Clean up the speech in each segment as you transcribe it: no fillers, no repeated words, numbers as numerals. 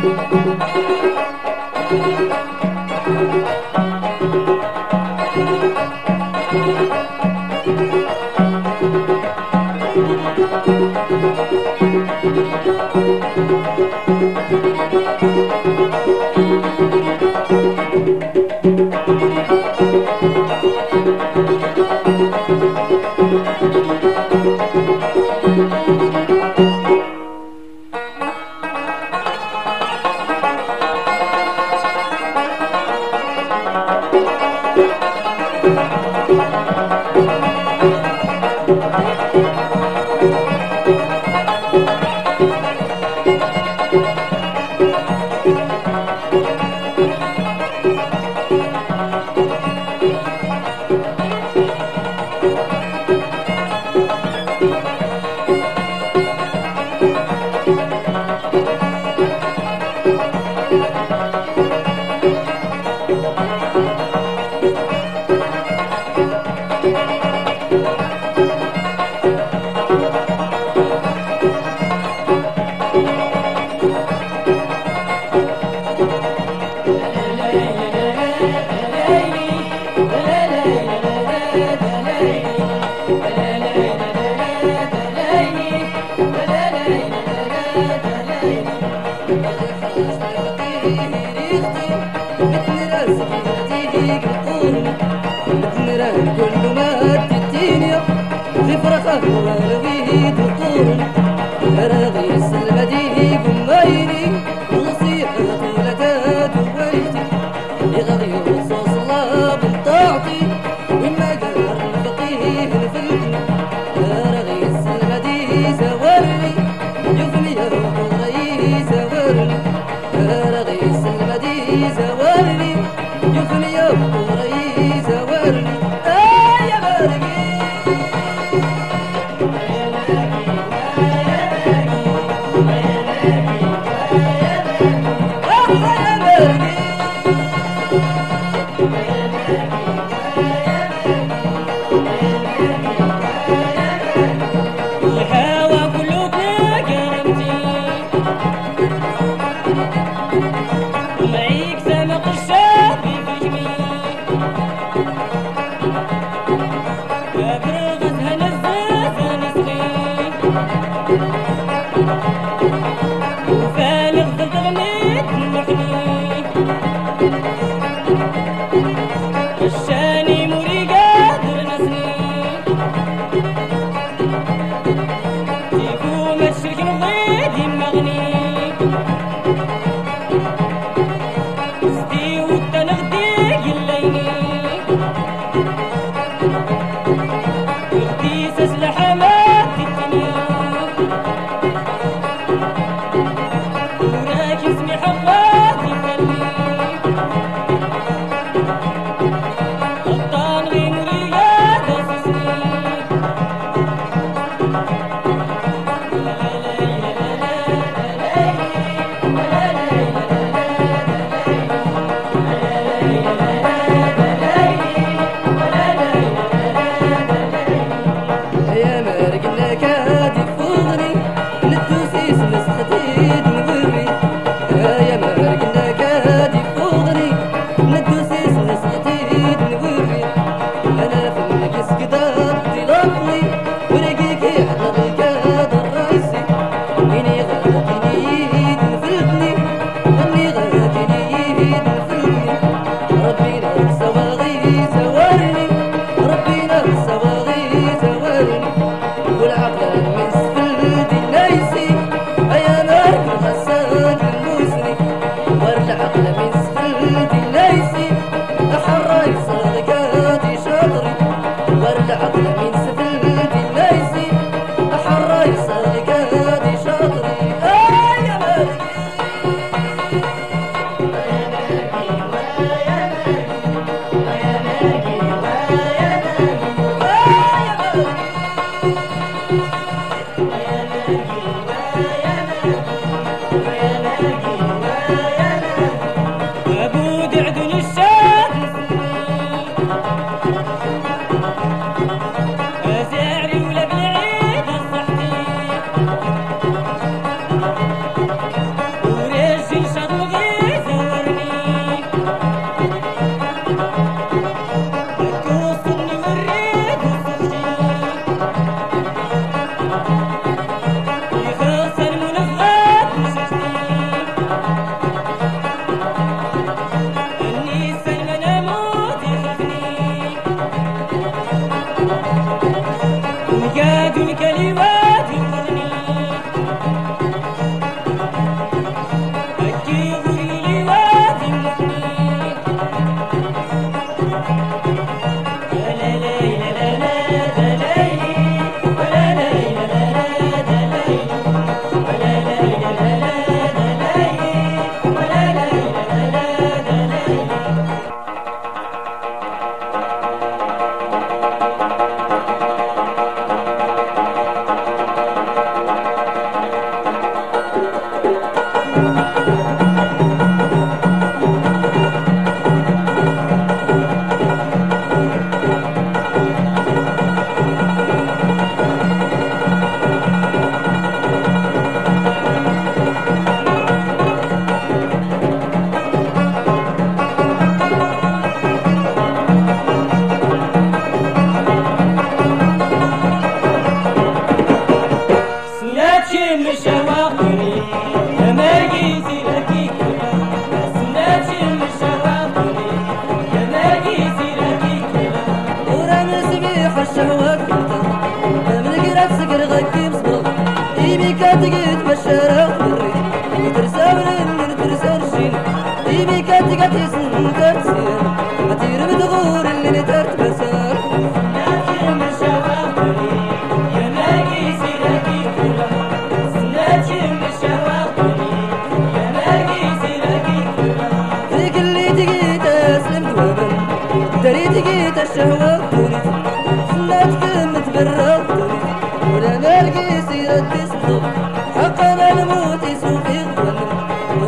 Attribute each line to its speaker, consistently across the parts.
Speaker 1: كل ما تديني في فرحة وروي دطول راغي السلمدي قميني نصيحة لك دويتي يغضي وصوص الله بالطاعتي وما قدر الفقيه الفلك راغي السلمدي زورني يفني الغي زورني راغي السلمدي زورني يفني الغي زورني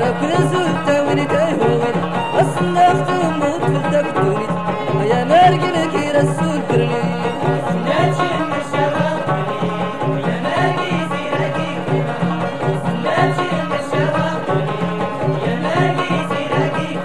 Speaker 1: كل زلت وين تهوين أصلا أختم وتفلتك دوني يا مرق لك رسول برني
Speaker 2: نجم الشواطئ يا مرقي زيركي نجم الشواطئ يا مرقي زيركي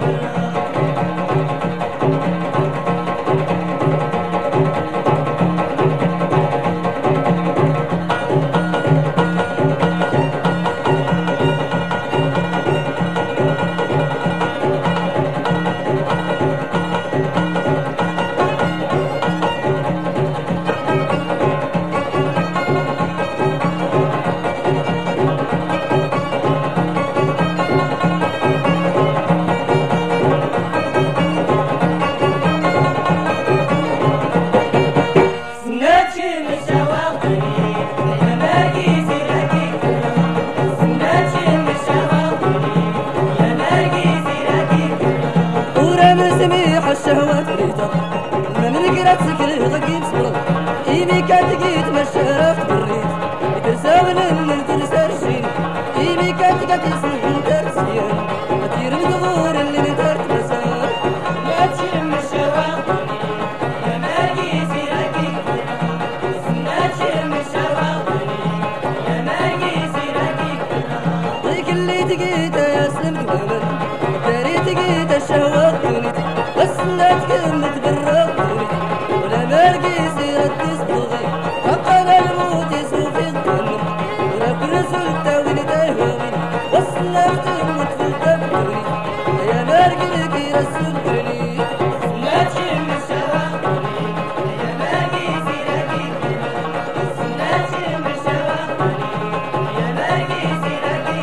Speaker 1: سميح الشهوات ريتا ما من قرات سكر غقيم صبر إيمي كانت قيت مشارف بالريت يتساول من ترسال شين إيمي كانت قد يسمح ترسيان أطير مدغور اللي نترت مسار
Speaker 2: لا تشم الشواطئ يا مرقي زيركي لا تشم الشواطئ يا مرقي زيركي
Speaker 1: ضيك اللي تقيت يا سلم دوامر داري تقيت الشهوات دوني وسنات كلمة بالرقوني ولا مرقي سيرة تصدغي حقنا الموت يسوفي الظلم ولا كل سلطة وين تهوين وسنات كلمة بالرقوني يا مرقي لك رسول برني
Speaker 2: لا تشم الشواطئ يا مرقي زيركي لا تشم الشواطئ يا مرقي زيركي